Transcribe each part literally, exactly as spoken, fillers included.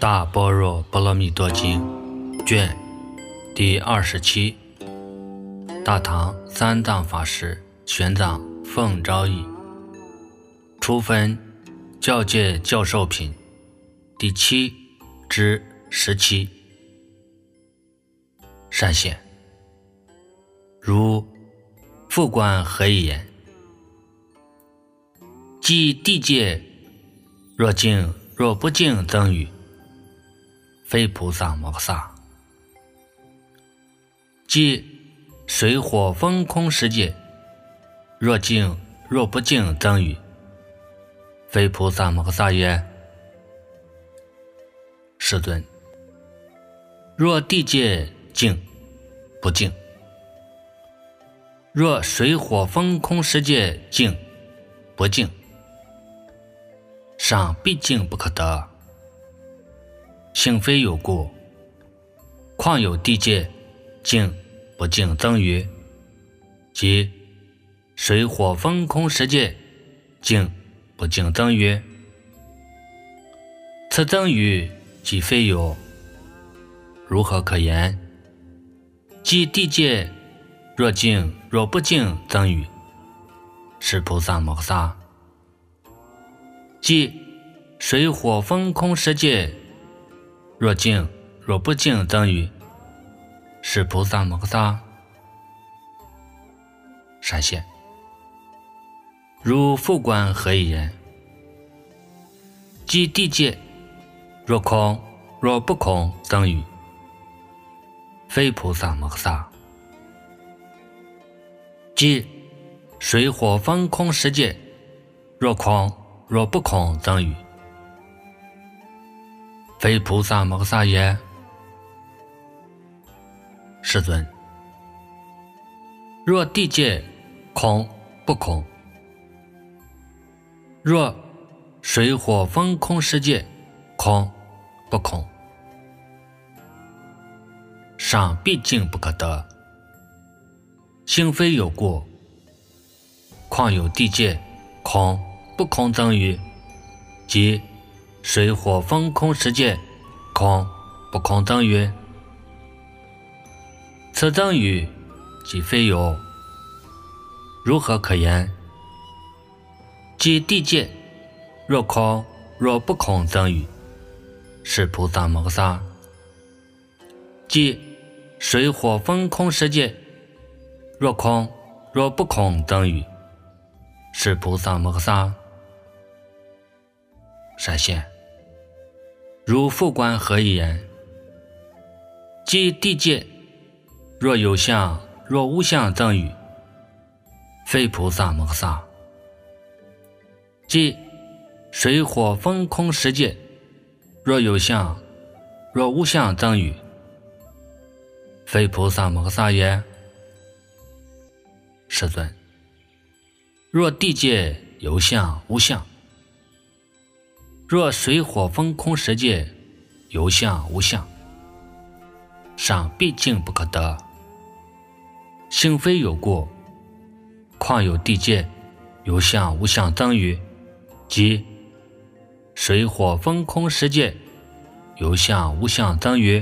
大般若波罗蜜多经卷第二十七，大唐三藏法师玄奘奉诏译，初分教戒教授品第七至十七。善显，如复观何以言？即地界若净若不净增语，非菩萨摩诃萨。即水火风空世界若净若不净增语，非菩萨摩诃萨也。世尊，若地界净不净，若水火风空世界净不净，尚必净不可得，性非有故，况有地界净不净增语，即水火风空世界净不净增语，此增语即非有，如何可言？即地界若净若不净增语，是菩萨摩诃萨。即水火风空世界若净若不净增语，是菩萨摩诃萨。善显，如复观何以言？即地界若空若不空增语，非菩萨摩诃萨。即水火风空世界若空若不空增语，非菩萨摩诃萨也。世尊，若地界空不空，若水火风空世界空不空，尚必净不可得，性非有故，况有地界空不空增语，即水火风空世界空不空增语，此增语即非有，如何可言？即地界若空若不空增语，是菩萨摩诃萨。即水火风空世界若空若不空增语，是菩萨摩诃萨。善显，如复观何以言？即地界若有相若无相增语，非菩萨摩诃萨。即水火风空世界若有相若无相增语，非菩萨摩诃萨也。世尊，若地界有相无相，若水火风空世界有相无相，尚必净不可得，性非有故，况有地界有相无相增语，即水火风空世界有相无相增语，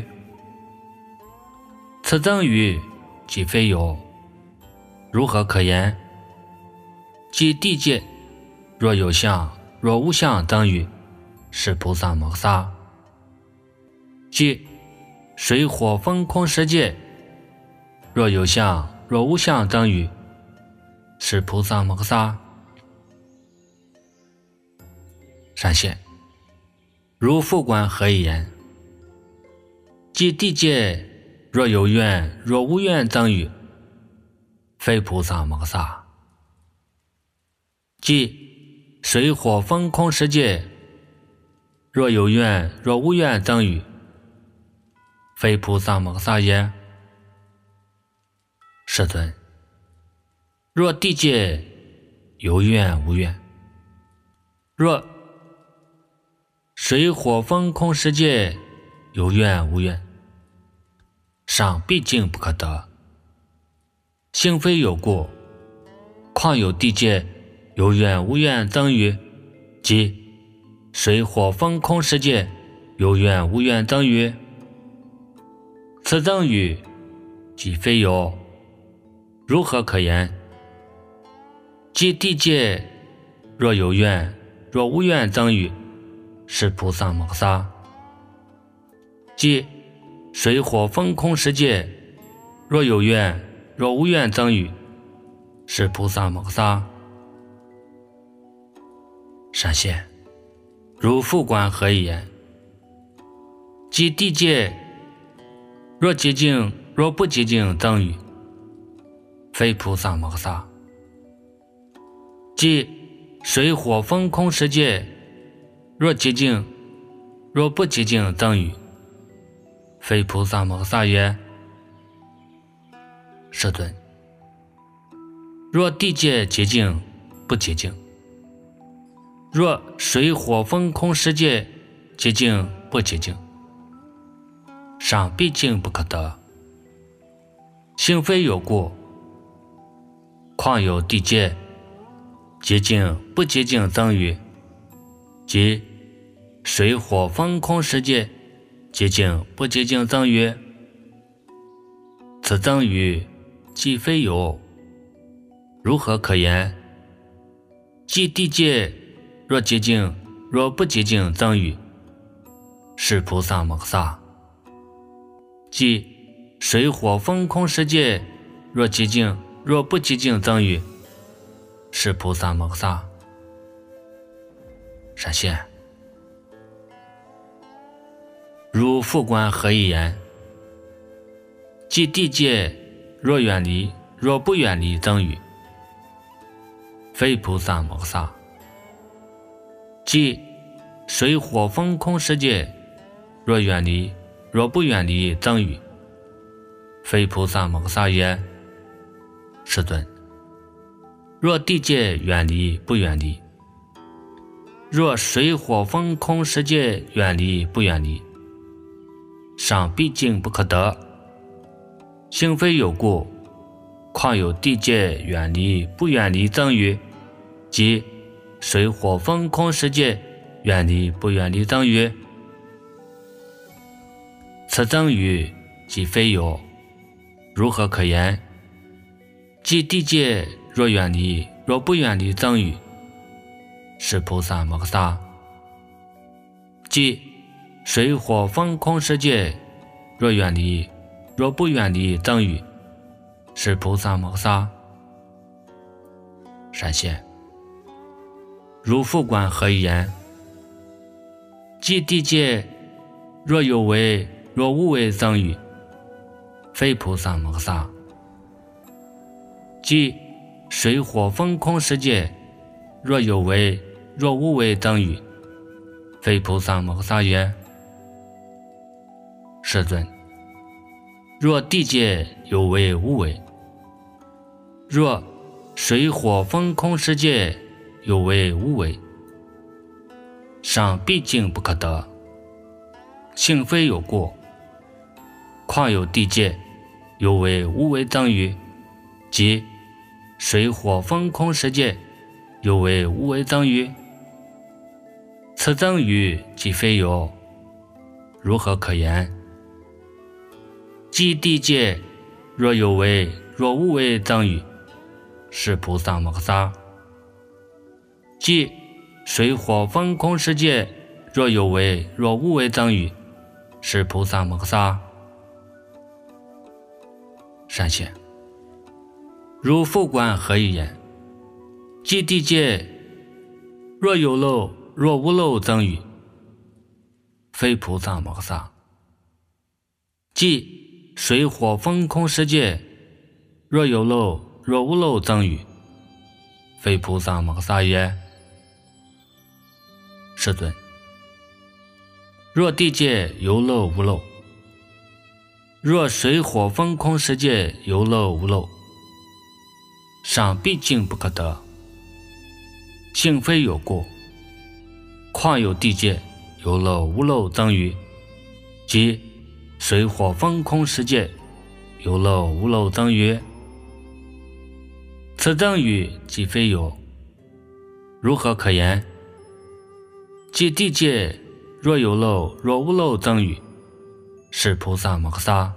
此增语即非有，如何可言？即地界若有相若无相增语，是菩萨摩诃萨。即水火风空世界若有相若无相增语，是菩萨摩诃萨。善显，如复观何以言？即地界若有愿若无愿增语，非菩萨摩诃萨。即水火风空世界若有愿若无愿增语，非菩萨摩诃萨也。世尊，若地界有愿无愿，若水火风空世界有愿无愿，尚必净不可得，性非有故，况有地界有愿无愿增语，即水火风空世界有缘无缘增语，此增语即非有，如何可言？即地界若有缘若无缘增语，是菩萨摩萨。即水火风空世界若有缘若无缘增语，是菩萨摩萨。闪现如复观何以言？即地界若寂静若不寂静增语，非菩萨摩萨。即水火风空世界若寂静若不寂静增语，非菩萨摩萨也。世尊，若地界寂静不寂静，若水火风空世界寂静不寂静，尚毕竟不可得，性非有故，况有地界寂静不寂静增语，即水火风空世界寂静不寂静增语，此增语既非有，如何可言？即地界若寂静若不寂静增语，是菩萨摩萨。即水火风空世界若寂静若不寂静增语，是菩萨摩萨。闪现如复观何以言？即地界若远离若不远离增语，非菩萨摩萨。即水火风空世界若远离若不远离增语，非菩萨摩萨也。世尊，若地界远离不远离，若水火风空世界远离不远离，尚毕竟不可得，性非有故，况有地界远离不远离增语，即水火风空世界远离不远离增语，此增语即非有，如何可言？即地界若远离若不远离增语，是菩萨摩萨。即水火风空世界若远离若不远离增语，是菩萨摩萨。闪现如复观何以言？即地界若有为若无为增语，非菩萨摩萨。即水火风空世界若有为若无为增语，非菩萨摩萨也。世尊，若地界有为无为，若水火风空世界有为无为，尚毕竟不可得，性非有故，况有地界有为无为增语，即水火风空世界有为无为增语，此增语即非有，如何可言？即地界若有为若无为增语，是菩萨摩萨。即水火风空世界若有为若无为增语，是菩萨摩萨。闪现如复观何以言？即地界若有漏若无漏增语，非菩萨摩萨。即水火风空世界若有漏若无漏增语，非菩萨摩萨也。世尊，若地界有漏无漏，若水火风空世界有漏无漏，尚毕竟不可得，性非有故，况有地界有漏无漏增语，即水火风空世界有漏无漏增语，此增语即非有，如何可言？即地界若有漏若无漏增语，是菩萨摩诃萨。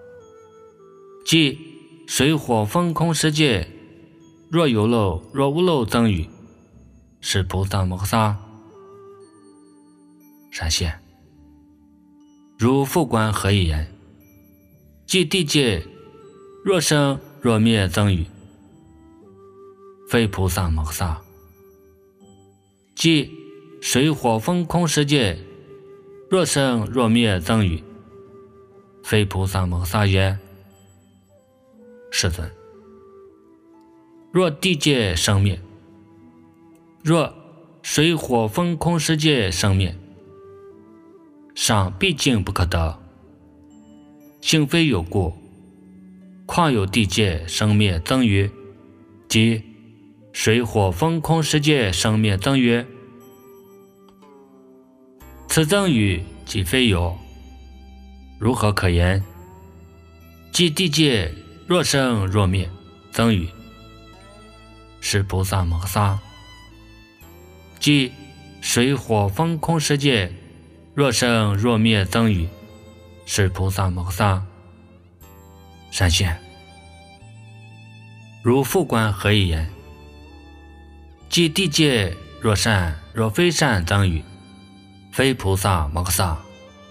即水火风空世界若有漏若无漏增语，是菩萨摩诃萨。闪现如复观何以言？即地界若生若灭增语，非菩萨摩诃萨。即水火风空世界若生若灭增语，非菩萨摩诃萨也。世尊，若地界生灭，若水火风空世界生灭，尚毕竟不可得，性非有故，况有地界生灭增于，即水火风空世界生灭增于，此增语即非有，如何可言？即地界若生若灭增语，是菩萨摩诃萨。即水火风空世界若生若灭增语，是菩萨摩诃萨。闪现如复观何以言？即地界若善若非善增语，非菩萨摩诃萨。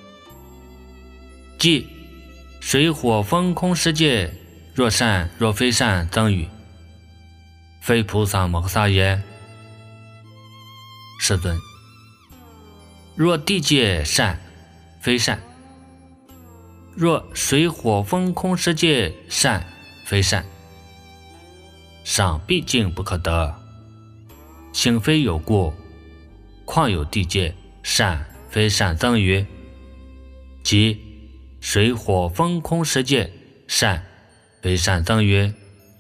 即水火风空世界若善若非善增语，非菩萨摩诃萨也。世尊，若地界善非善，若水火风空世界善非善，尚毕竟不可得，性非有故，况有地界善非善增于，即水火风空世界善非善增于，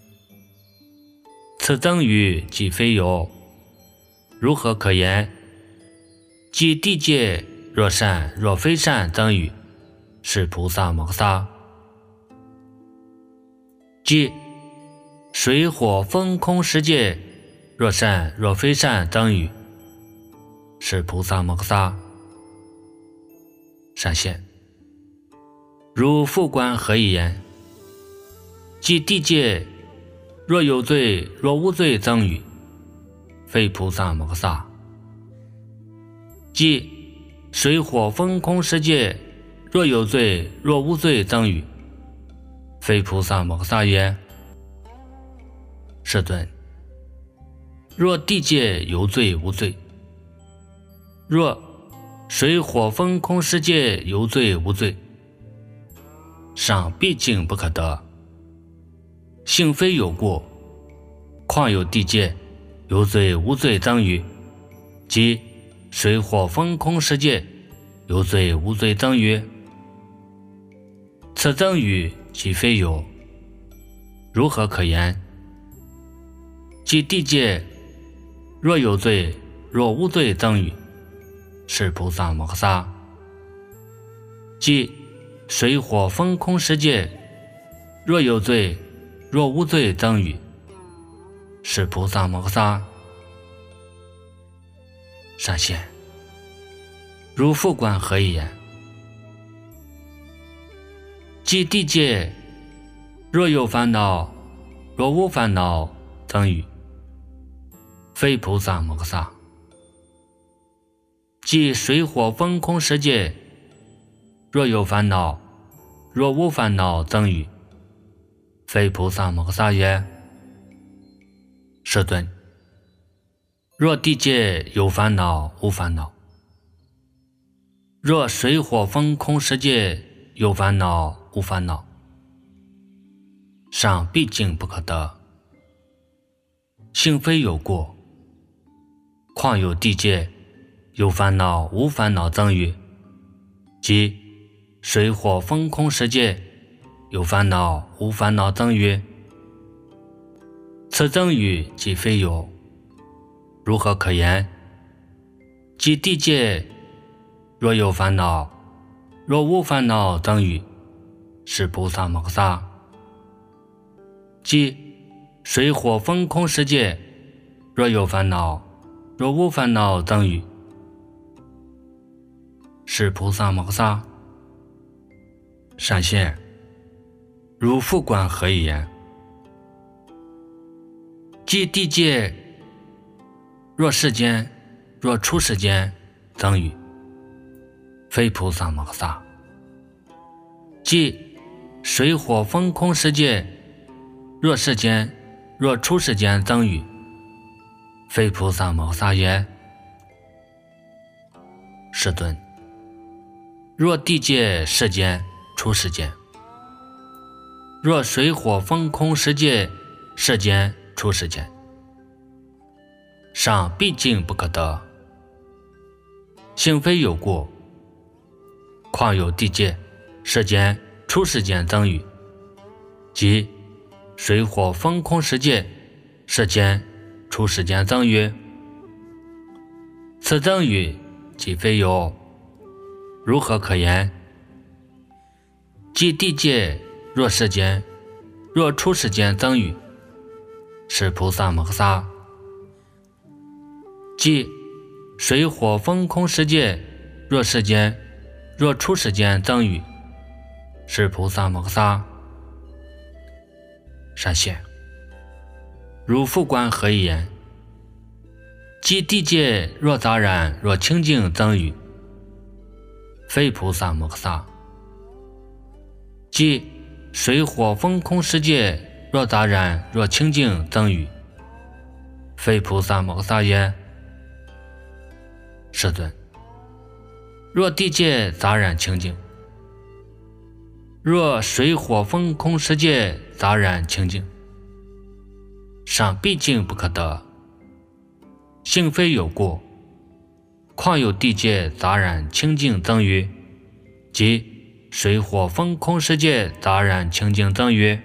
此增语即非有，如何可言？即地界若善若非善增语，是菩萨摩诃萨。即水火风空世界若善若非善增语，是菩萨摩诃萨。闪现如复观何以言？即地界若有罪若无罪增语，非菩萨摩诃萨。即水火风空世界若有罪若无罪增语，非菩萨摩诃萨也。世尊，若地界有罪无罪，若水火风空世界有罪无罪，尚毕竟不可得，性非有故，况有地界有罪无罪增于，即水火风空世界有罪无罪增于，此增语即非有，如何可言？即地界若有罪若无罪增于，是菩萨摩诃萨。即水火风空世界若有罪若无罪增于，是菩萨摩诃萨。闪现如复观何以言？即地界若有烦恼若无烦恼增于，非菩萨摩诃萨。即水火风空世界若有烦恼若无烦恼增于，非菩萨摩诃萨也。世尊，若地界有烦恼无烦恼，若水火风空世界有烦恼无烦恼，尚毕竟不可得，性非有故，况有地界有烦恼无烦恼增于，即水火风空世界有烦恼无烦恼增于，此增语即非有，如何可言？即地界若有烦恼若无烦恼增于，是菩萨摩诃萨。即水火风空世界若有烦恼若无烦恼增于， 是菩萨摩萨。闪现如复观何以言？即地界若世间若出世间增语，非菩萨摩萨。即水火风空世界若世间若出世间增语，非菩萨摩萨也。世尊，若地界世间出世间，若水火风空世界世间出世间，上毕竟不可得，性非有过，况有地界世间出世间增语，即水火风空世界世间出世间增语。此增语即非有，如何可言？即地界若世间若出世间增语，是菩萨摩萨。即水火风空世界若世间若出世间增语，是菩萨摩萨。闪现如复观何以言？即地界若杂染若清净增语，非菩萨摩萨。即水火风空世界若杂染若清净增语，非菩萨摩萨也。世尊，若地界杂染清净，若水火风空世界杂染清净，上毕竟不可得，性非有过，况有地界杂染清净增语，即水火风空世界杂染清净增语。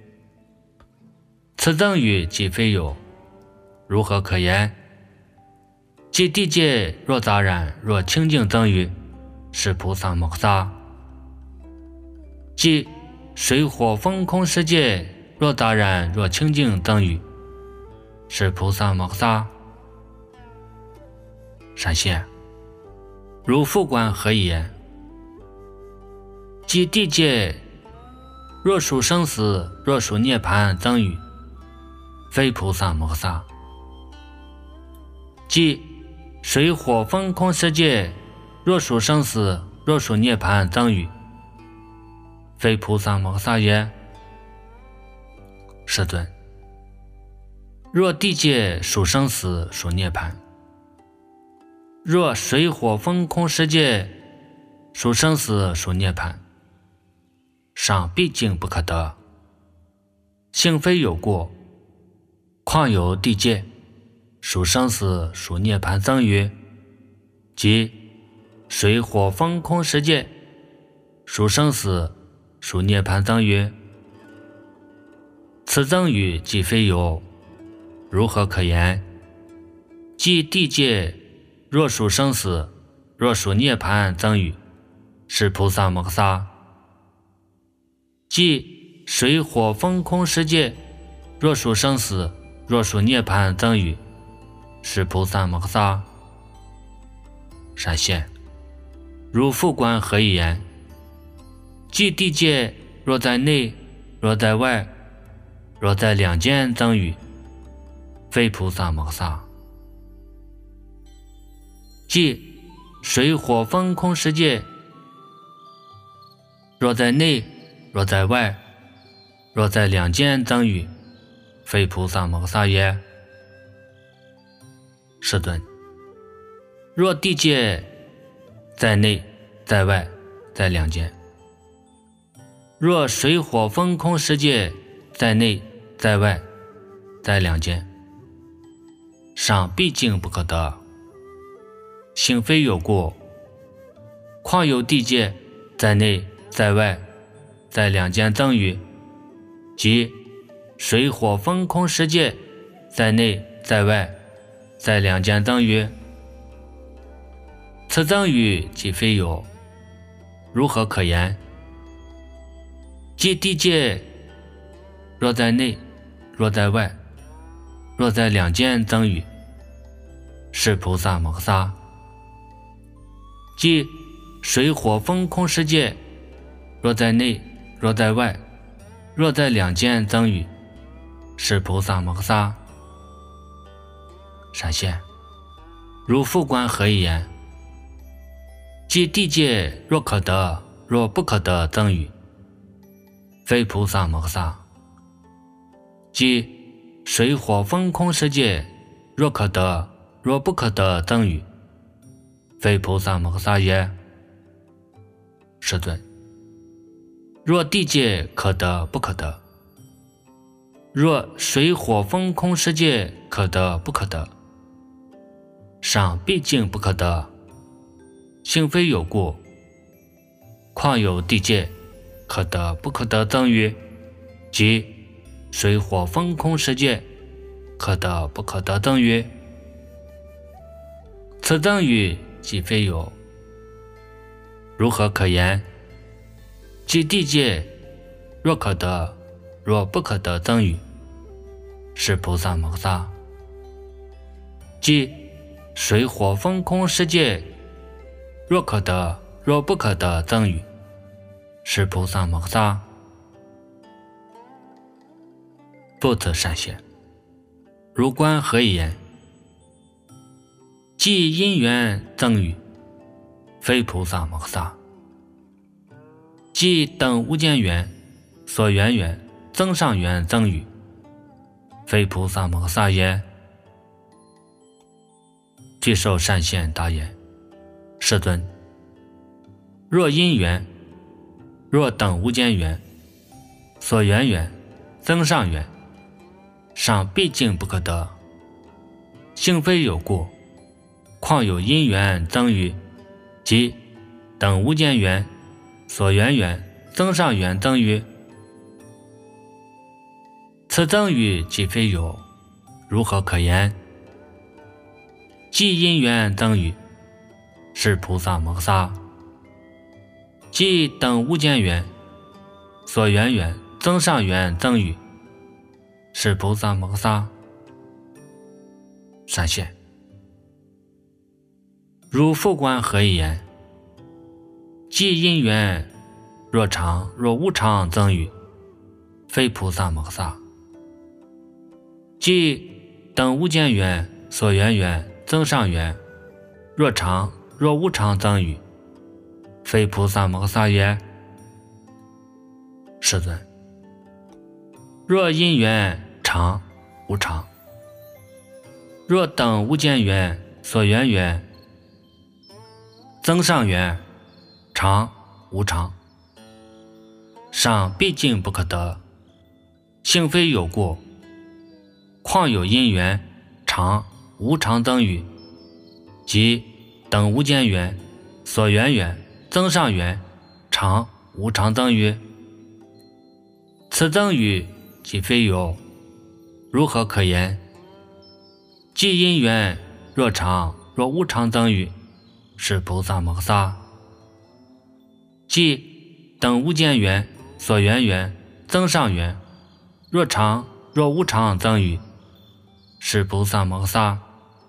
此增语即非有，如何可言？即地界若杂染若清净增语，是菩萨摩萨。即水火风空世界若杂染若清净增语，是菩萨摩萨。闪现如复观何以言？即地界若属生死若属涅槃增语，非菩萨摩萨。即水火风空世界若属生死若属涅槃增语，非菩萨摩萨也。世尊，若地界属生死属涅槃，若水火风空世界属生死属涅槃，上毕竟不可得，性非有过，况有地界属生死属涅槃增语，即水火风空世界属生死属涅槃增语。此增语即非有，如何可言？即地界若属生死若属涅槃增语，是菩萨摩萨。即水火风空世界若属生死若属涅槃增语，是菩萨摩萨。闪现如复观何以言？即地界若在内若在外若在两间增语，非菩萨摩萨。即水火风空世界若在内若在外若在两间增语，非菩萨摩萨也。世尊，若地界在内在外在两间，若水火风空世界在内在外在两间，上毕竟不可得，性非有过，况有地界在内在外在两间增语，即水火风空世界在内在外在两间增语。此增语即非有，如何可言？即地界若在内若在外若在两间增语，是菩萨摩萨。即水火风空世界，若在内，若在外，若在两间增语，是菩萨摩诃萨。闪现如复观何以言？即地界若可得，若不可得增语，非菩萨摩诃萨。即水火风空世界若可得，若不可得增语，非菩萨摩诃萨也。世尊，若地界可得不可得，若水火风空世界可得不可得，尚毕竟不可得，性非有故，况有地界可得不可得增语，即水火风空世界可得不可得增语。此增语即非有，如何可言？即地界若可得，若不可得增语，是菩萨摩诃萨。即水火风空世界若可得，若不可得增语，是菩萨摩诃萨。复次善现，如观何以言？即因缘增语，非菩萨摩诃萨。即等无间缘、所缘缘、增上缘增语，非菩萨摩诃萨也。具受善现答言：世尊，若因缘，若等无间缘、所缘缘、增上缘，尚毕竟不可得，性非有故，况有因缘增语，即等无间缘、所缘缘、增上缘增语。此增语即非有，如何可言？即因缘增语，是菩萨摩诃萨。即等无间缘、所缘缘、增上缘增语，是菩萨摩诃萨。善现，如复观何以言？即因缘若常若无常增语，非菩萨摩诃萨。即等无间缘、所缘缘、增上缘，若常若无常增语，非菩萨摩诃萨也。世尊，若因缘常无常，若等无间缘、所缘缘、增上缘常无常，尚毕竟不可得，性非有故，况有因缘常无常增语，即等无间缘、所缘缘、增上缘常无常增语。此增语即非有，如何可言？即因缘若常若无常增语，是菩萨摩诃萨。即等无间缘、所缘缘、增上缘，若常若无常增语，是菩萨摩诃萨。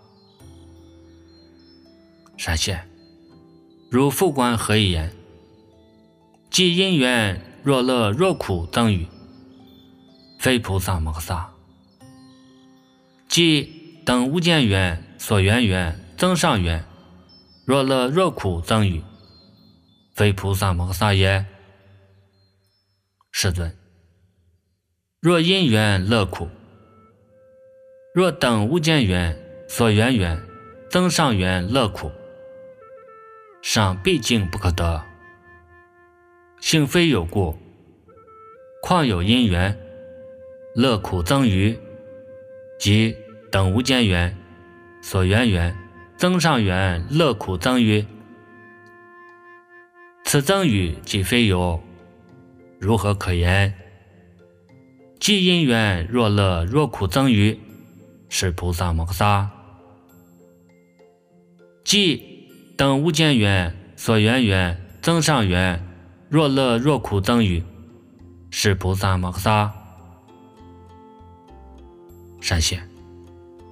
善现，如复观何以言？即因缘若乐若苦增语，非菩萨摩诃萨。即等无间缘、所缘缘、增上缘，若乐若苦增语，非菩萨摩诃萨也。世尊，若因缘乐苦，若等无间缘、所缘缘、增上缘乐苦，尚毕竟不可得，性非有故，况有因缘乐苦增语，即等无间缘、所缘缘、增上缘乐苦增语。此增语即非有，如何可言？即因缘若乐若苦增语，是菩萨摩诃萨。即等无间缘、所缘缘、增上缘若乐若苦增语，是菩萨摩诃萨。善现，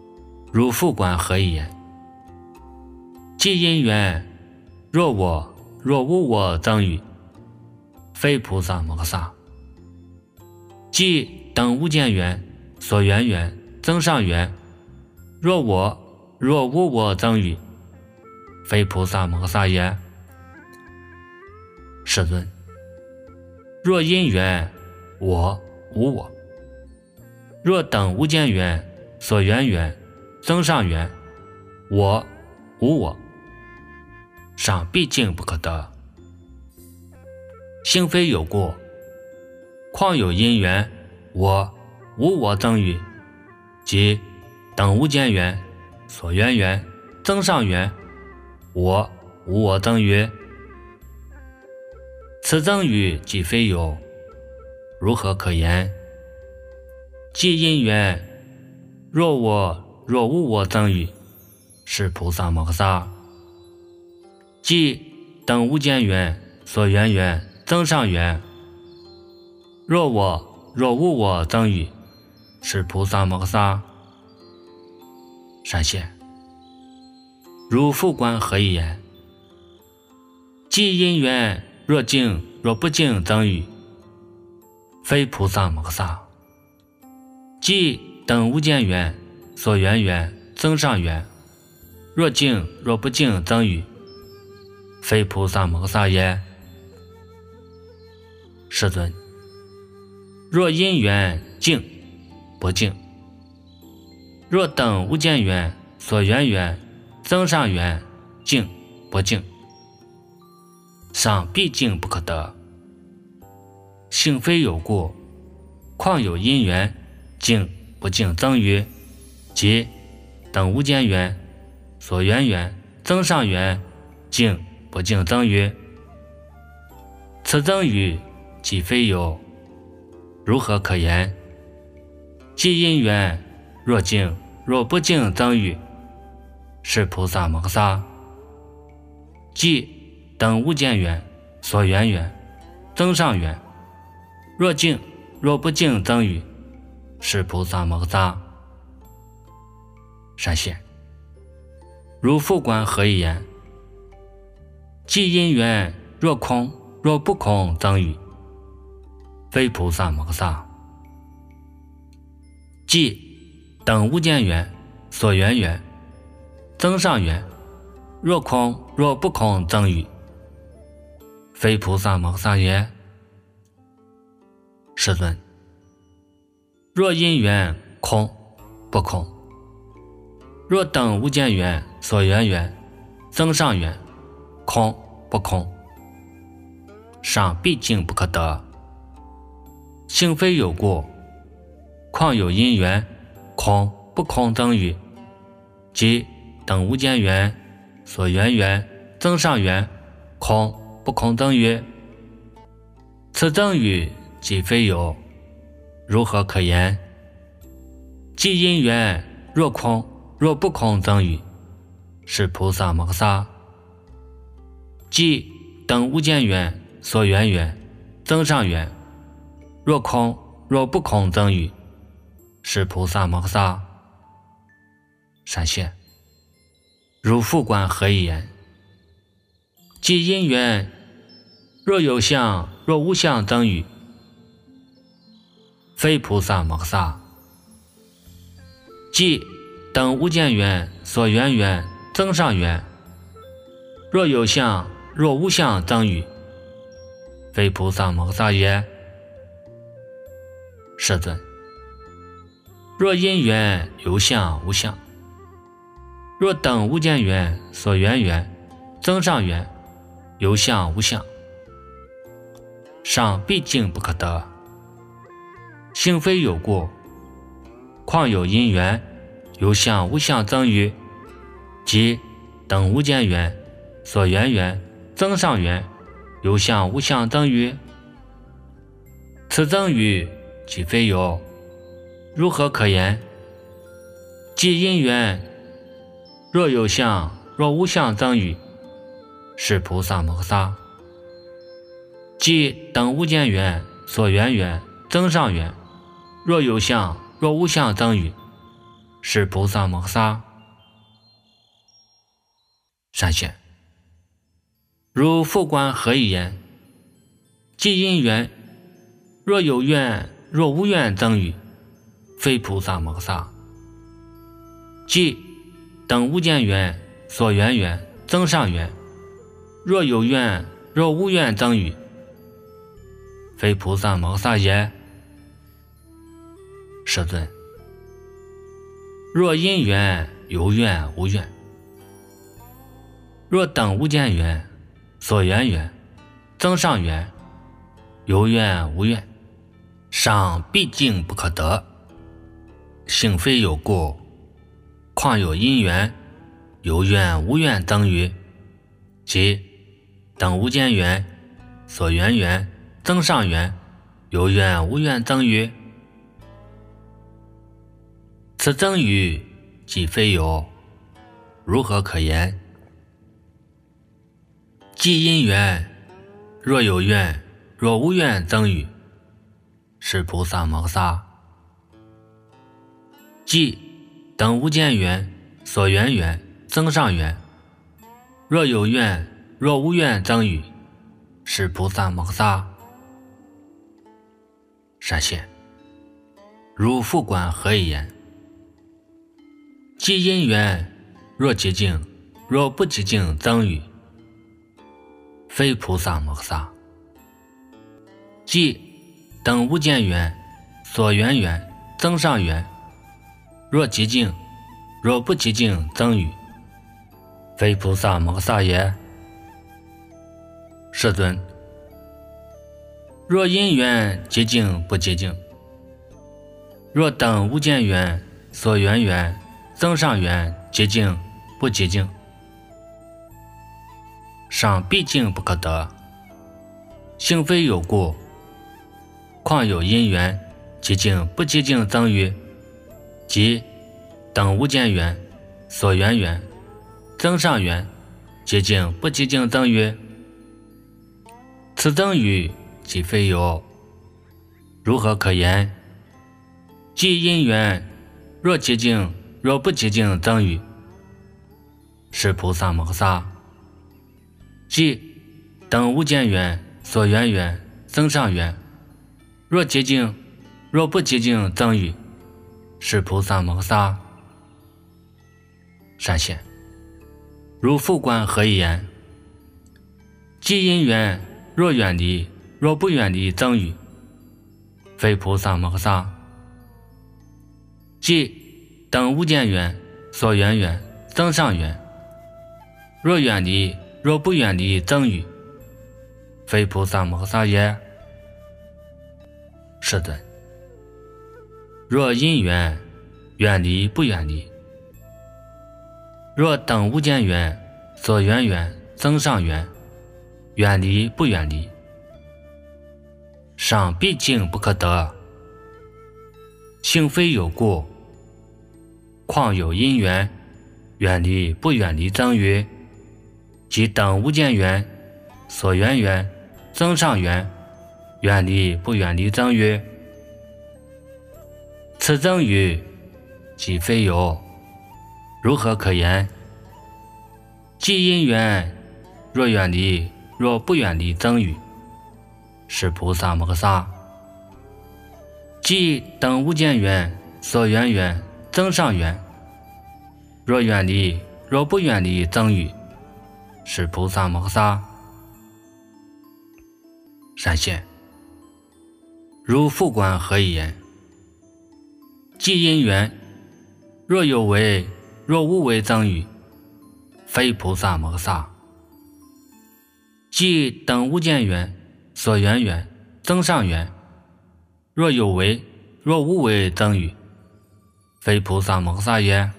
如复观何以言？即因缘若我若无我增语，非菩萨摩诃萨。即等无间缘、所缘缘、增上缘，若我若无我增语，非菩萨摩诃萨也。世尊，若因缘我无我，若等无间缘、所缘缘、增上缘，我无我，尚毕竟不可得。性非有过，况有因缘我无我增语，即等无间缘、所缘缘、增上缘，我无我增语。此增语即非有，如何可言？即因缘若我若无我增语，是菩萨摩诃萨。即等无间缘、所缘缘、增上缘，若我若无我增语，是菩萨摩诃萨。善现，如复观何以言？即因缘若净若不净增语，非菩萨摩诃萨。即等无间缘、所缘缘、增上缘，若净若不净增语，非菩萨摩诃萨也。世尊，若因缘净不净，若等无间缘、所缘缘、增上缘净不净，尚毕竟不可得。性非有过，况有因缘净不净增语，即等无间缘、所缘缘、增上缘净不净增语。此增语即非有，如何可言？即因缘若净若不净增语，是菩萨摩诃萨。即等无间缘、所缘缘、增上缘，若净若不净增语，是菩萨摩诃萨。善现，如复观何以言？即因缘若空若不空增语，非菩萨摩诃萨。即等无间缘、所缘缘、增上缘，若空若不空增语，非菩萨摩诃萨也。世尊，若因缘空不空，若等无间缘、所缘缘、增上缘空不空，尚毕竟不可得。性非有过，况有因缘空不空增语，即等无间缘、所缘缘、增上缘空不空增语。此增语即非有，如何可言？即因缘若空若不空增语，是菩萨摩诃萨。即等无间缘、所缘缘、增上缘，若空若不空增语，是菩萨摩诃萨。善现，如复观何以言？即因缘若有相若无相增语，非菩萨摩诃萨。即等无间缘、所缘缘、增上缘，若有相若无相增语，非菩萨摩诃萨也。世尊，若因缘有相无相，若等无间缘、所缘缘、增上缘有相无相，尚毕竟不可得。性非有过，况有因缘有相无相增语，即等无间缘、所缘缘、增上缘有相无相增语。此增语即非有，如何可言？即因缘若有相若无相增语，是菩萨摩诃萨。即等无间缘、所缘缘、增上缘，若有相若无相增语，是菩萨摩诃萨。善现， 如复观何以言？即因缘，若有愿，若无愿增语，非菩萨摩萨。即等无间缘、所缘缘、增上缘，若有愿，若无愿增语，非菩萨摩萨也。世尊，若因缘有愿无愿，若等无间缘、所缘缘、增上缘，有愿无愿，上毕竟不可得，性非有故，况有因缘，有愿无愿增语，即等无间缘、所缘缘、增上缘，有愿无愿增语。此增语即非有，如何可言？即因缘，若有愿，若无愿增语，是菩萨摩萨。即等无间缘、所缘缘、增上缘，若有愿，若无愿增语，是菩萨摩萨。善现，如复观何以言？即因缘，若极静，若不极静增语，非菩萨摩萨。即等无间缘、所缘缘、增上缘，若极静，若不极静增语，非菩萨摩萨也。世尊，若因缘极静不极静，若等无间缘、所缘缘、增上缘极静不极静，上毕竟不可得，性非有故，况有因缘极静不极静增语，即等无间缘、所缘缘、增上缘极静不极静增语。此增语即非有，如何可言？即因缘，若极静，若不极静增语，是菩萨摩萨。即等无间缘、所缘缘、增上缘，若极静，若不极静增语，是菩萨摩萨。善现，如复观何以言？即因缘，若远离，若不远离增语，非菩萨摩萨。即等无间缘、所缘缘、增上缘，若远离，若不远离增语，非菩萨摩萨也。世尊，若因缘远离不远离，若等无间缘、所缘缘、增上缘，远离不远离，上毕竟不可得，性非有故，况有因缘远离不远离增语，即等无间缘、所缘缘、增上缘远离不远离增语。此增语即非有，如何可言？即因缘，若远离，若不远离增语，是菩萨摩萨。即等无间缘、所缘缘、增上缘，若远离，若不远离增语，是菩萨摩萨。善现，如复观何以言？即因缘，若有为，若无为增语，非菩萨摩萨。即等无间缘、所缘缘、增上缘，若有为，若无为增语，非菩萨摩萨也。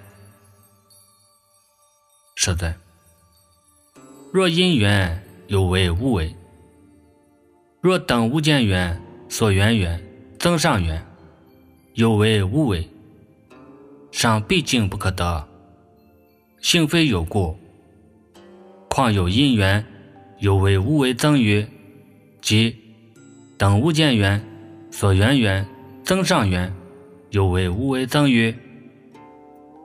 世尊，若因缘有为无为，若等无间缘、所缘缘、增上缘，有为无为，上毕竟不可得，性非有故，况有因缘有为无为增语，即等无间缘、所缘缘、增上缘有为无为增语。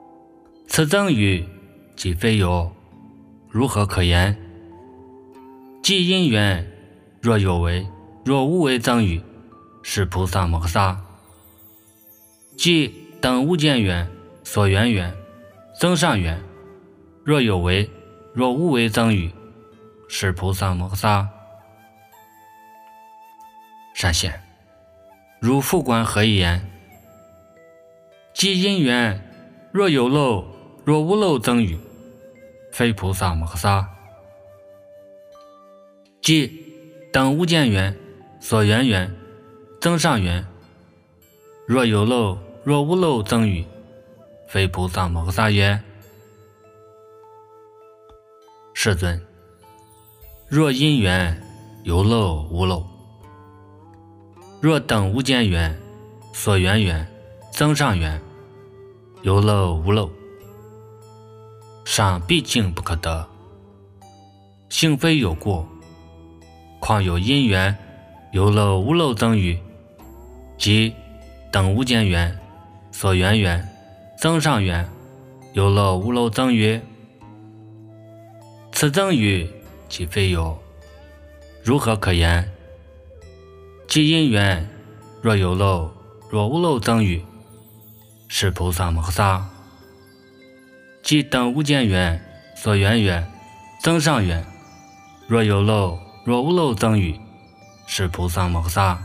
此增语即非有，如何可言？ 即因缘若有为若无为增语，是菩萨摩诃萨。即等无间缘所缘缘增上缘若有为若无为增语，是菩萨摩诃萨。善现，如复观何以言？即因缘若有漏若无漏增语，非菩萨摩诃萨。即等无间缘所缘缘增上缘若有漏若无漏增语，非菩萨摩诃萨也。世尊，若因缘有漏无漏，若等无间缘所缘缘增上缘有漏无漏，尚毕竟不可得，性非有过，况有因缘有漏无漏增语，即等无间缘所缘缘增上缘有漏无漏增语，此增语即非有，如何可言？即因缘若有漏若无漏增语，是菩萨摩诃萨。即等无间缘所缘缘增上缘若有漏若无漏增语，是菩萨摩诃萨。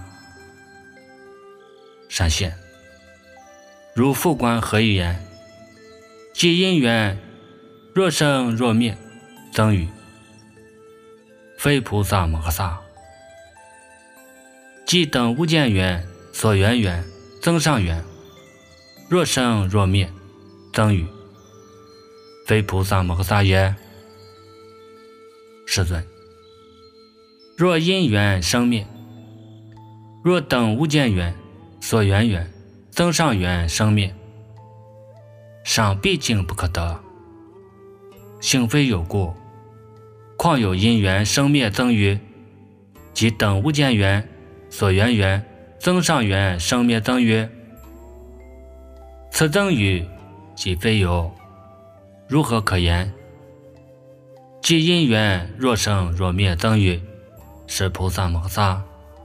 善现，如复观何以言？即因缘若生若灭增语，非菩萨摩诃萨。即等无间缘所缘缘增上缘若生若灭增语，非菩萨摩诃萨也。世尊，若因缘生灭，若等无间缘所缘缘增上缘生灭，尚毕竟不可得，性非有过，况有因缘生灭增语，即等无间缘所缘缘增上缘生灭增语，此增语即非有，如何可言？即因缘若生若灭增语，是菩萨摩诃萨。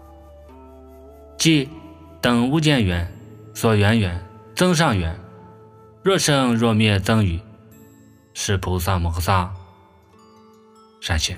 即等无间缘所缘缘增上缘若生若灭增语，是菩萨摩诃萨。善现，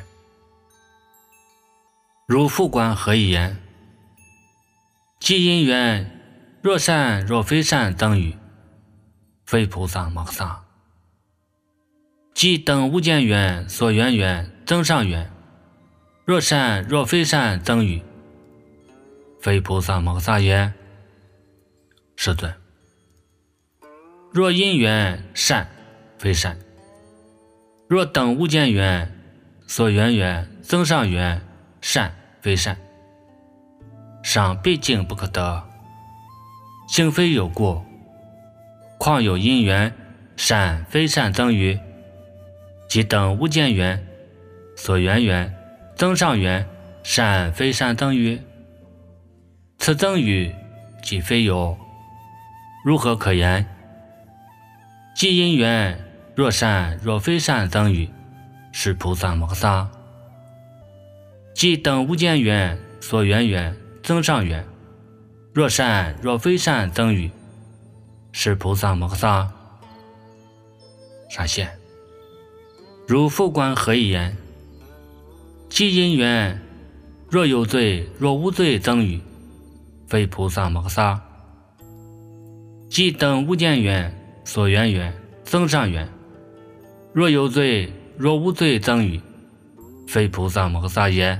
如复观何以言？即因缘若善若非善增语，非菩萨摩诃萨。即等无间缘所缘缘增上缘若善若非善增语，非菩萨摩诃萨也。世尊，若因缘善非善，若等无间缘所缘缘增上缘善非善，尚毕竟不可得，性非有过，况有因缘善非善增语，即等无间缘所缘缘增上缘善非善增语，此增语即非有，如何可言？即因缘若善若非善增语，是菩萨摩诃萨。即等无间缘所缘缘增上缘若善若非善增语，是菩萨摩诃萨。善现，如复观何以言？即因缘若有罪若无罪增语，非菩萨摩诃萨。即等无间缘所缘缘增上缘若有罪若无罪增语，非菩萨摩诃萨也。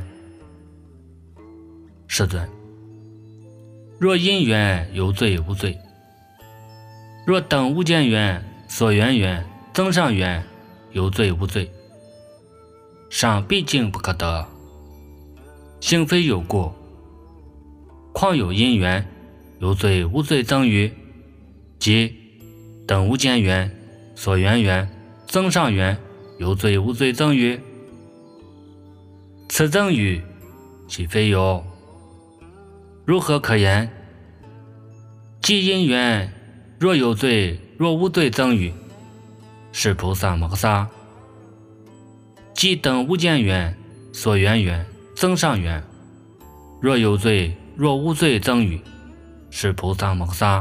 世尊，若因缘有罪无罪，若等无间缘所缘缘增上缘有罪无罪，尚毕竟不可得，性非有过，况有因缘有罪无罪增语，即等无间缘所缘缘增上缘有罪无罪增语，此增语即非有，如何可言？即因缘若有罪若无罪增语，是菩萨摩诃萨。即等无间缘所缘缘，增上缘。若有罪，若无罪，增语，是菩萨摩诃萨。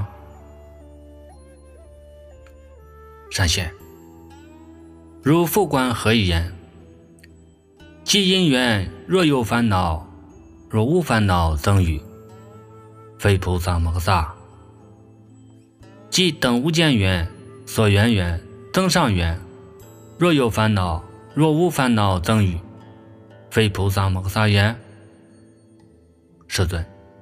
善现，如复观何以言？即因缘，若有烦恼，若无烦恼，增语，非菩萨摩诃萨。即等无间缘，所缘缘，增上缘。若有烦恼，若无烦恼，增语，非菩萨摩诃萨也。世尊，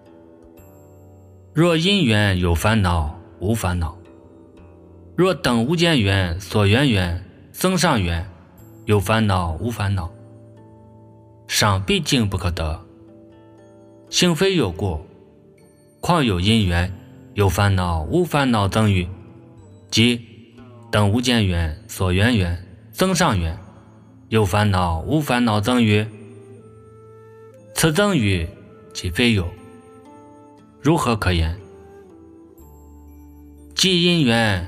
若因缘有烦恼，无烦恼；若等无间缘，所缘缘，增上缘，有烦恼，无烦恼，上毕竟不可得。性非有过，况有因缘，有烦恼，无烦恼，增语，即等无间缘，所缘缘，增上缘，有烦恼，无烦恼，增语。此增语即非有，如何可言？即因缘，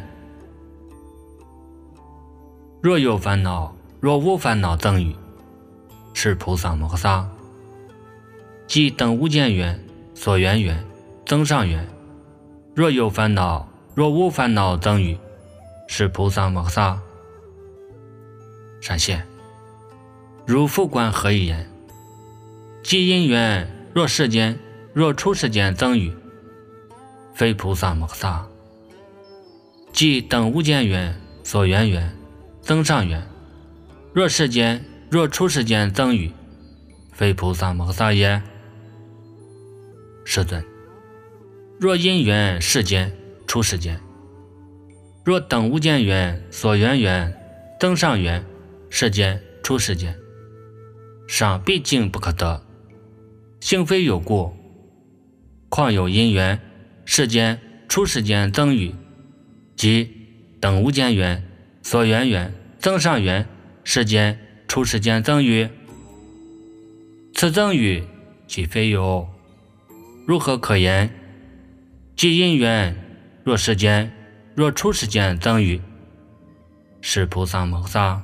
若有烦恼，若无烦恼，增语，是菩萨摩诃萨。即等无间缘，所缘缘，增上缘。若有烦恼，若无烦恼，增语，是菩萨摩诃萨。善现，如复观何以言？即因缘，若世间，若出世间，增语，非菩萨摩诃萨。即等无间缘，所缘缘，增上缘。若世间，若出世间，增语，非菩萨摩诃萨也。世尊，若因缘世间，出世间；若等无间缘，所缘缘，增上缘，世间，出世间，上毕竟不可得。性非有过，况有因缘，世间，出世间，增语，即等无间缘，所缘缘，增上缘，世间，出世间，增语。此增语即非有，如何可言？即因缘，若世间，若出世间，增语，是菩萨摩诃萨。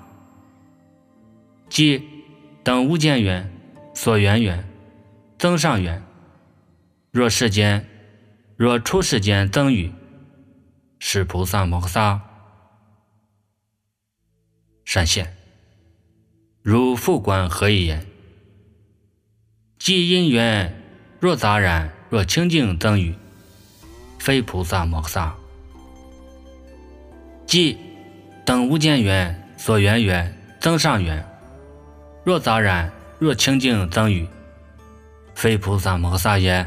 即等无间缘，所缘缘，增上缘。若世间，若出世间，增语，是菩萨摩诃萨。善现，如复观何以言？即因缘，若杂染，若清净，增语，非菩萨摩诃萨。即等无间缘，所缘缘，增上缘。若杂染，若清净，增语，非菩萨摩诃萨也。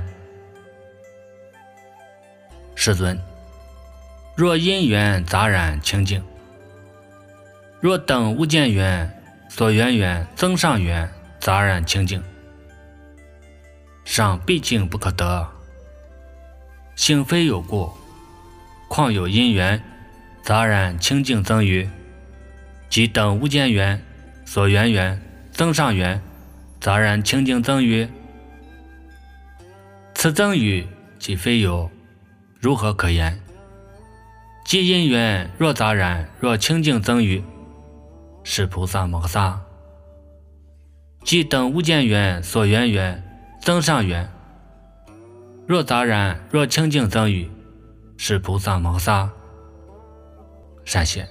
世尊，若因缘杂染清净，若等无间缘，所缘缘，增上缘，杂染清净，上毕竟不可得。性非有过，况有因缘，杂染清净，增语，即等无间缘，所缘缘，增上缘，杂染清净，增语。此增语即非有，如何可言？即因缘，若杂染，若清净，增语，是菩萨摩诃萨。即等无间缘，所缘缘，增上缘。若杂染，若清净，增语，是菩萨摩诃萨。善现，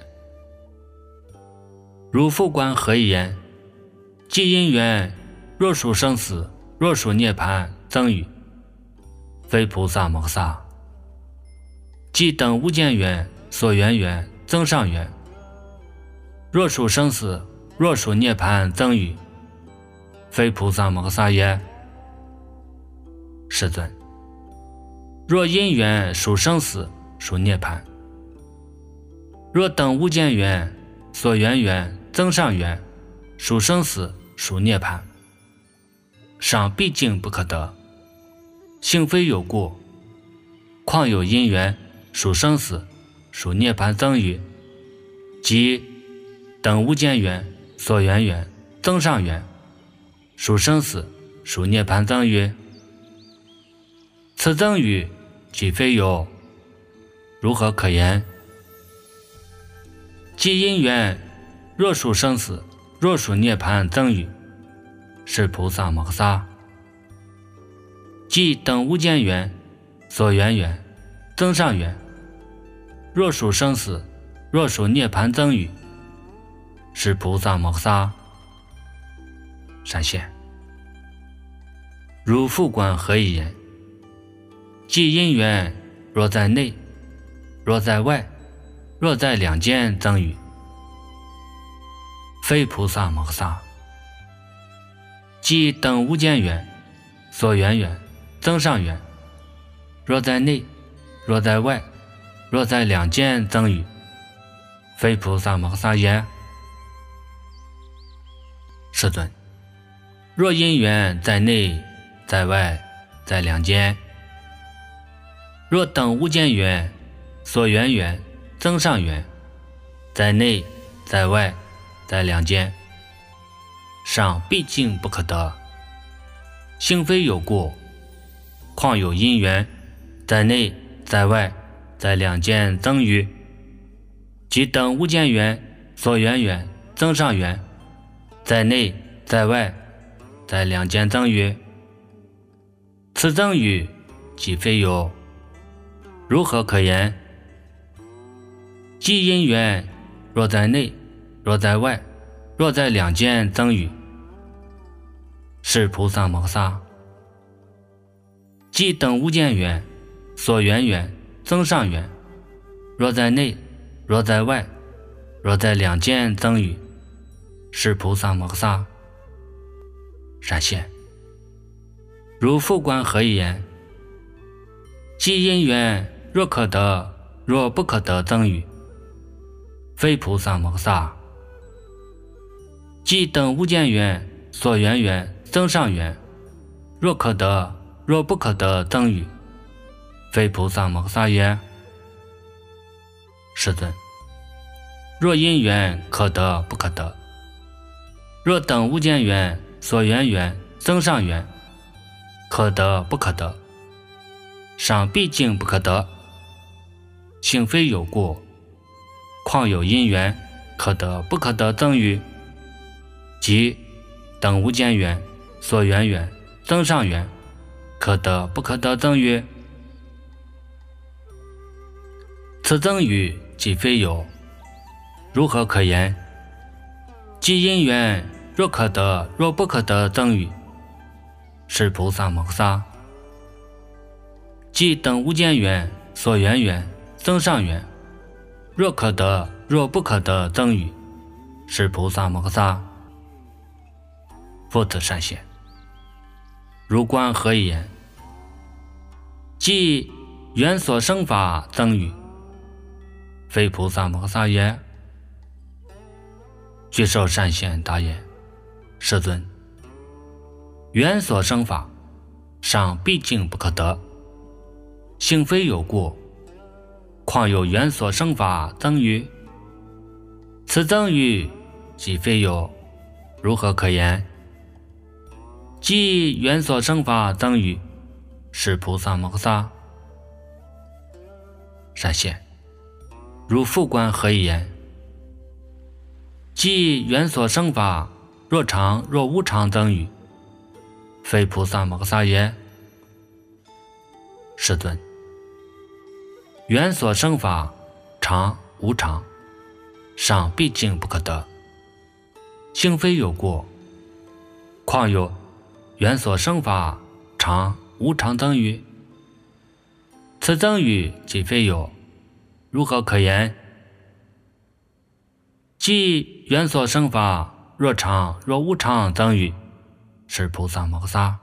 如复观何以言？即因缘，若属生死，若属涅槃，增语，非菩萨摩诃萨。即等无间缘，所缘缘，增上缘。若属生死，若属涅槃，增语，非菩萨摩诃萨也。世尊，若因缘属生死，属涅槃；若等无间缘，所缘缘，增上缘，属生死，属涅槃，上毕竟不可得。性非有过，况有因缘，属生死，属涅槃，增语，即等无间缘，所缘缘，增上缘，属生死，属涅槃，增语。此增语即非有，如何可言？即因缘，若属生死，若属涅槃，增语， 是菩萨摩诃萨。即等无间缘、所缘缘、增上缘，若属生死，若属涅槃增语，是菩萨摩诃萨。闪现。如复观何以言？即因缘若在内，若在外，若在两间增语，非菩萨摩诃萨。即等无间缘、所缘缘、增上缘，若在内，若在外，若在两间增语，非菩萨摩诃萨也。世尊，若因缘在内，在外，在两间，若等无间缘、所缘缘、增上缘，在内，在外，在两间，上毕竟不可得。性非有过，况有因缘在内，在外，在两间增语，即等无间缘、所缘缘、增上缘，在内，在外，在两间增语，此增语即非有，如何可言？即因缘若在内，若在外，若在两间增语，是菩萨摩诃萨。即等无间缘、所缘缘、增上缘，若在内，若在外，若在两间增语，是菩萨摩诃萨。闪现。如复观何以言？即因缘若可得，若不可得增语，非菩萨摩诃萨。即等无间缘、所缘缘、增上缘，若可得，若不可得增语，非菩萨摩诃萨也。世尊，若因缘可得不可得，若等无间缘、所缘缘、增上缘，可得不可得，上毕竟不可得。性非有过，况有因缘可得不可得增语，即等无间缘、所缘缘、增上缘，可得不可得增语，此增语即非有，如何可言？即因缘若可得，若不可得增语，是菩萨摩诃萨。即等无间缘、所缘缘、增上缘，若可得，若不可得增语，是菩萨摩诃萨。复次善现。如观何以言？即缘所生法增语，非菩萨摩诃萨也。具受善现答言：世尊，缘所生法，上毕竟不可得，性非有过，况有缘所生法增语，此增语即非有，如何可言？即缘所生法增语，是菩萨摩诃萨。善现。如复观何以言？即缘所生法，若常若无常增语，非菩萨摩诃萨也。世尊，缘所生法常无常，上毕竟不可得，性非有过，况有缘所生法常无常增语，此增语即非有，如何可言？即缘所生法若常若无常增语，是菩萨摩诃萨。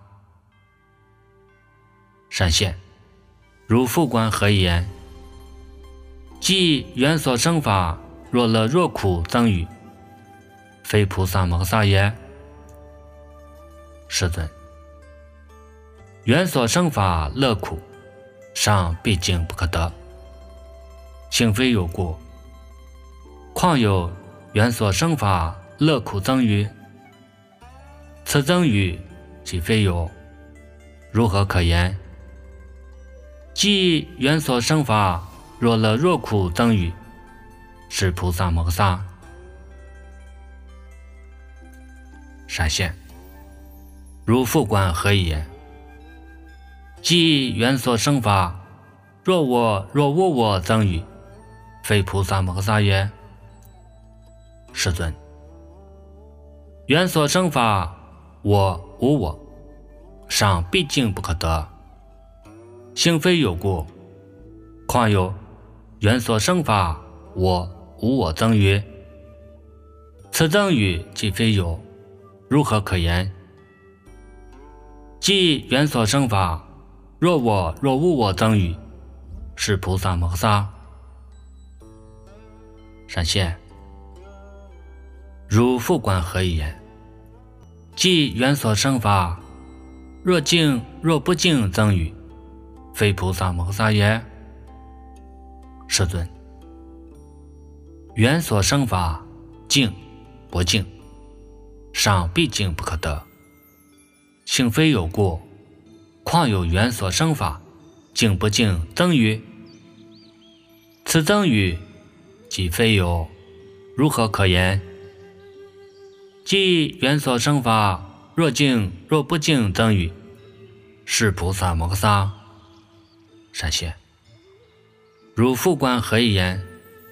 善现。如复观何以言？即缘所生法若乐若苦增语，非菩萨摩诃萨也。世尊，缘所生法乐苦，上毕竟不可得，性非有过，况有缘所生法乐苦增语，此增语即非有，如何可言？即缘所生法若乐若苦增语，是菩萨摩诃萨。闪现。 如复观何以言？即缘所生法，若我若无我增语，非菩萨摩诃萨也。世尊，缘所生法，我无我，尚毕竟不可得，性非有故，况有缘所生法，我无我增语，此增语即非有，如何可言？即缘所生法，若我若无我增语，是菩萨摩诃萨。闪现，如复观何以言？即缘所生法，若净若不净增语，非菩萨摩诃萨也。世尊，缘所生法，净不净，尚毕竟不可得，性非有故，况有缘所生法，净不净增语，此增语即非有，如何可言？即缘所生法，若净若不净增语，是菩萨摩诃萨。闪现，如复观何以言？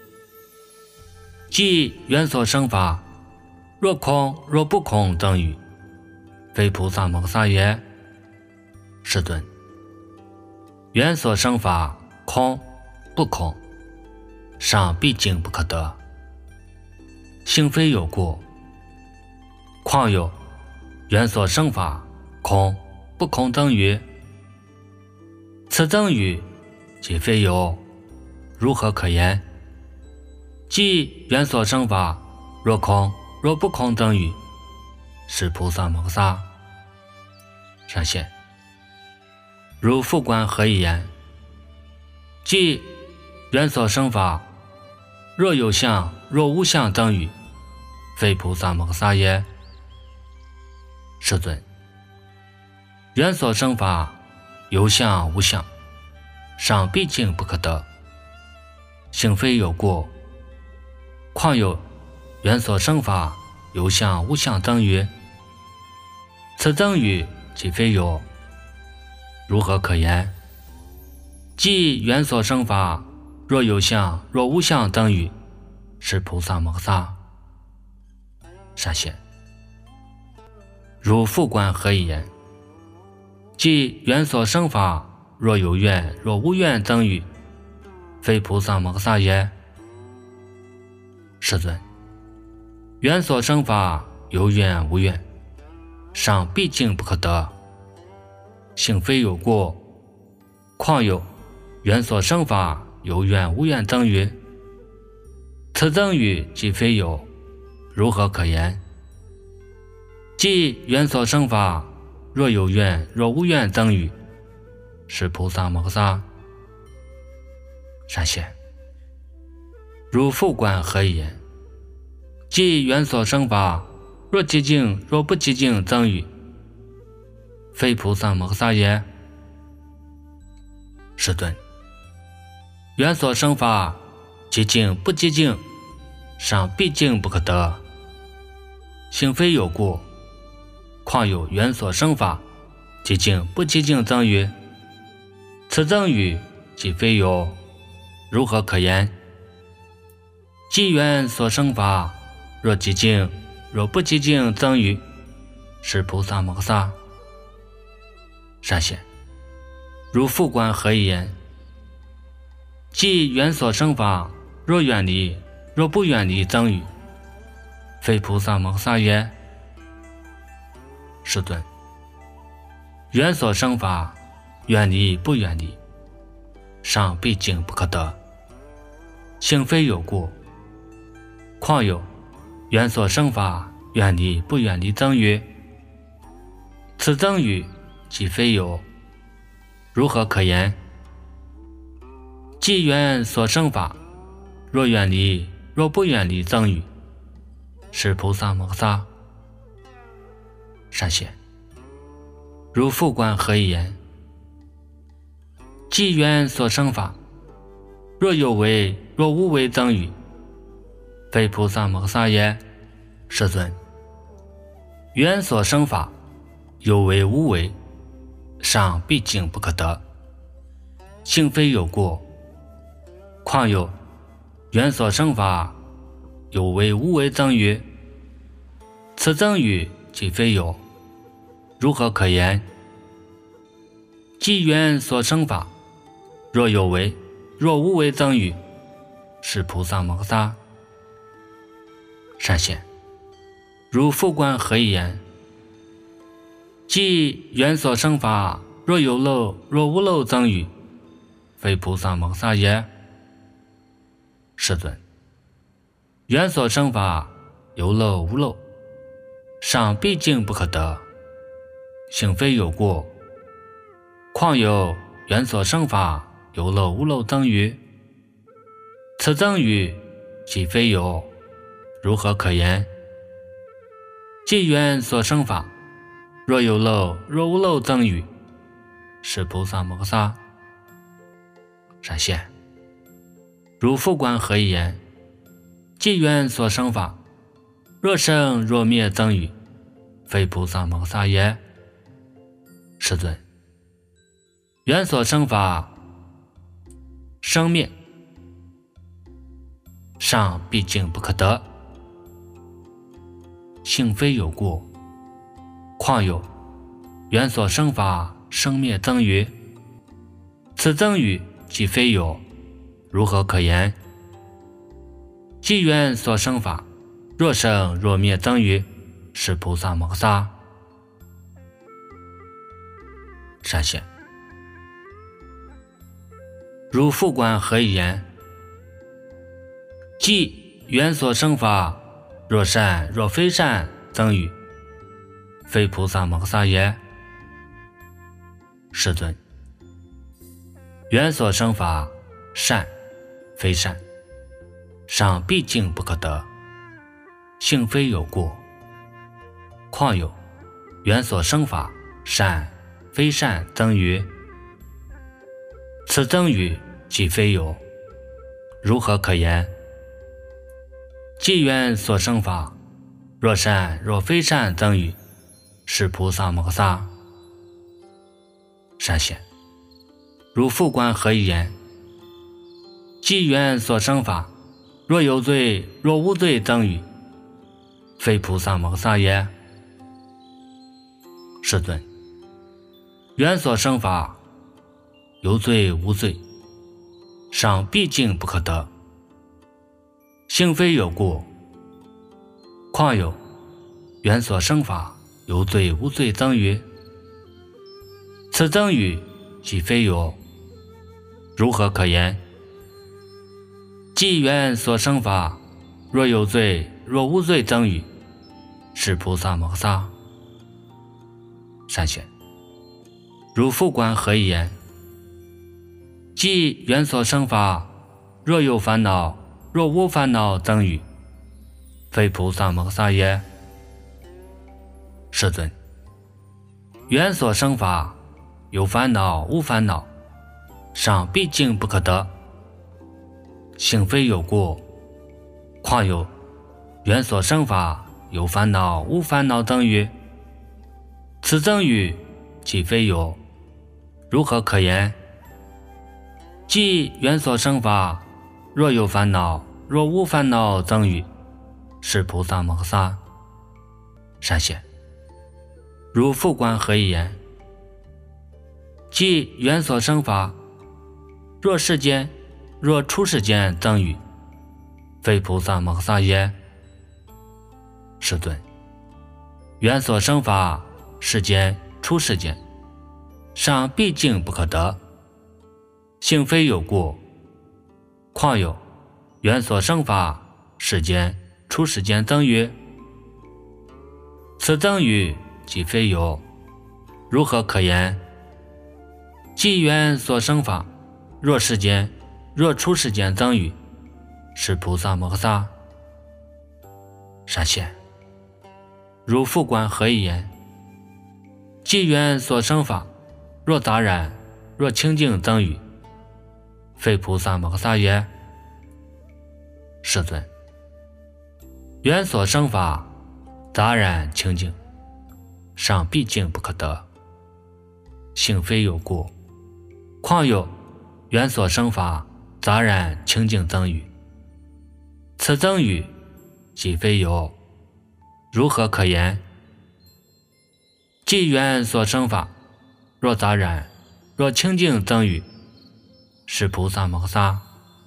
即缘所生法，若空若不空增语，非菩萨摩诃萨也。世尊，缘所生法，空不空，尚毕竟不可得，性非有故，况有缘所生法，空不空增语，此增语即非有，如何可言？即缘所生法，若空若不空增语，是菩萨摩诃萨。闪现，如复观何以言？即缘所生法，若有相若无相增语，非菩萨摩诃萨也。世尊，缘所生法，有相无相，尚毕竟不可得，性非有故，况有缘所生法，有相无相增语，此增语即非有，如何可言？即缘所生法，若有相若无相增语，是菩萨摩诃萨。闪现，如复观何以言？即缘所生法，若有愿若无愿增语，非菩萨摩诃萨也。世尊，缘所生法，有愿无愿，尚毕竟不可得，性非有故，况有缘所生法，有愿无愿增语，此增语即非有，如何可言？即缘所生法，若有愿若无愿增语，是菩萨摩诃萨。闪现，如复观何以言？即缘所生法，若寂静若不寂静增语，非菩萨摩诃萨也。世尊，缘所生法，寂静不寂静，尚毕竟不可得，性非有故，况有缘所生法，寂静不寂静增语，此增语即非有，如何可言？即缘所生法，若寂静若不寂静增语，是菩萨摩诃萨。闪现，如复观何以言？即缘所生法，若远离若不远离增语，非菩萨摩诃萨也。世尊，缘所生法，远离不远离，尚毕竟不可得，性非有故，况有缘所生法，远离不远离增语，此增语即非有，如何可言？即缘所生法，若远离若不远离增语，是菩萨摩诃萨。闪现，如复观何以言？即缘所生法，若有为若无为增语，非菩萨摩诃萨也。世尊，缘所生法， 有为无为，上毕竟不可得。性非有过，况有缘所生法，有为无为增于，此增于即非有，如何可言？即缘所生法，若有为，若无为增于，是菩萨摩诃萨。善显，如复观何以言？即缘所生法，若有漏，若无漏增于，非菩萨摩诃萨也。世尊，缘所生法，有漏无漏，上毕竟不可得，性非有过，况有缘所生法，有漏无漏增于，此增于即非有，如何可言？即缘所生法，若有漏，若无漏增于，是菩萨摩诃萨。善显，如复观何以言？即缘所生法，若生若灭增于，非菩萨摩诃萨也。世尊，缘所生法，生灭，上毕竟不可得，性非有过，况有缘所生法，生灭增于，此增于即非有，如何可言？即缘所生法，若生若灭增于，是菩萨摩诃萨。善显，如复观何以言？即缘所生法，若善若非善增于，非菩萨摩诃萨也。世尊，缘所生法，善非善，上毕竟不可得，性非有过，况有缘所生法，善非善增于，此增于即非有，如何可言？即缘所生法，若善若非善增于，是菩萨摩诃萨。善显，如复观何以言？即缘所生法，若有罪若无罪增于，非菩萨摩诃萨也。世尊，缘所生法，有罪无罪，上毕竟不可得，性非有过，况有缘所生法，有罪无罪增于，此增于即非有，如何可言？即缘所生法，若有罪若无罪增于，是菩萨摩诃萨。善显，如复观何以言？即缘所生法，若有烦恼若无烦恼增于，非菩萨摩诃萨也。世尊，缘所生法，有烦恼无烦恼，上毕竟不可得，性非有过，况有缘所生法，有烦恼无烦恼增于，此增于即非有，如何可言？即缘所生法，若有烦恼若无烦恼增于，是菩萨摩诃萨。善显，如复观何以言？即缘所生法，若世间若出世间增于，非菩萨摩诃萨也。世尊，缘所生法，世间出世间，上毕竟不可得，性非有过，况有缘所生法，世间出世间增于，此增于即非有，如何可言？即缘所生法，若世间若出世间增于，是菩萨摩诃萨。善显，如复观何以言？即缘所生法，若杂染若清净增于，非菩萨摩诃萨也。世尊，缘所生法，杂染清净， 上毕竟不可得。性非有故，况有缘所生法，杂然清净增语。此增语即非有，如何可言？即缘所生法，若杂然，若清净增语，是菩萨摩诃萨。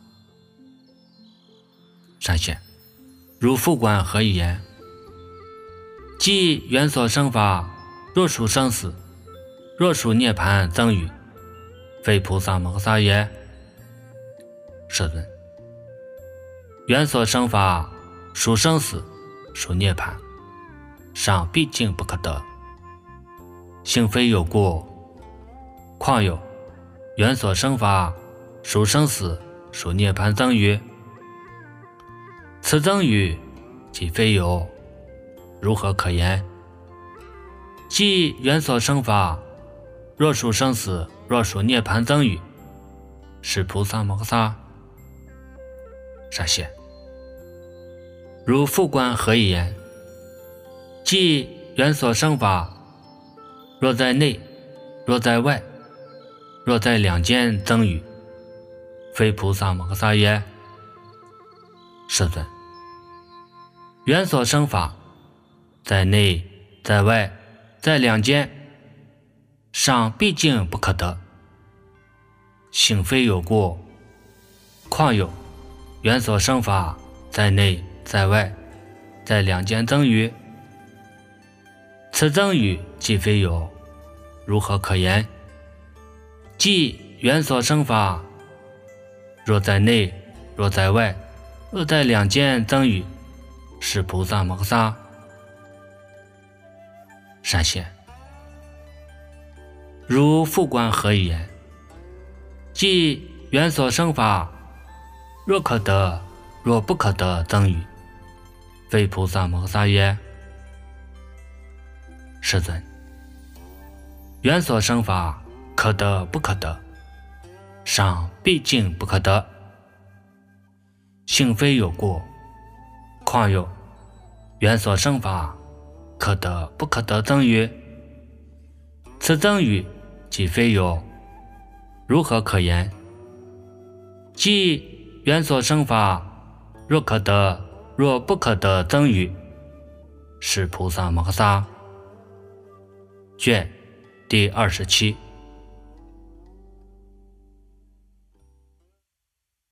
善显，如复观何以言？即缘所生法，若属生死，若属涅槃增语，非菩萨摩诃萨也。世尊，缘所生法属生死，属涅槃，尚毕竟不可得。性非有故，况有缘所生法属生死，属涅槃增语。此增语即非有，如何可言？即缘所生法，若属生死，若属涅槃增语，是菩萨摩诃萨。善显，如复观何以言？即缘所生法，若在内，若在外，若在两间增语，非菩萨摩诃萨也。世尊，缘所生法，在内，在外，在两间，尚毕竟不可得。性非有故，况有缘所生法，在内，在外，在两间增语。此增语既非有，如何可言？即缘所生法，若在内，若在外，若在两间增语，是菩萨摩诃萨。善显，如复观何以言？即缘所生法，若可得，若不可得增语，非菩萨摩诃萨也。世尊，缘所生法可得不可得，尚毕竟不可得。性非有故，况有缘所生法可得不可得增语。此增语即非有，如何可言？即缘所生法，若可得，若不可得增语，是菩萨摩诃萨。卷第二十七。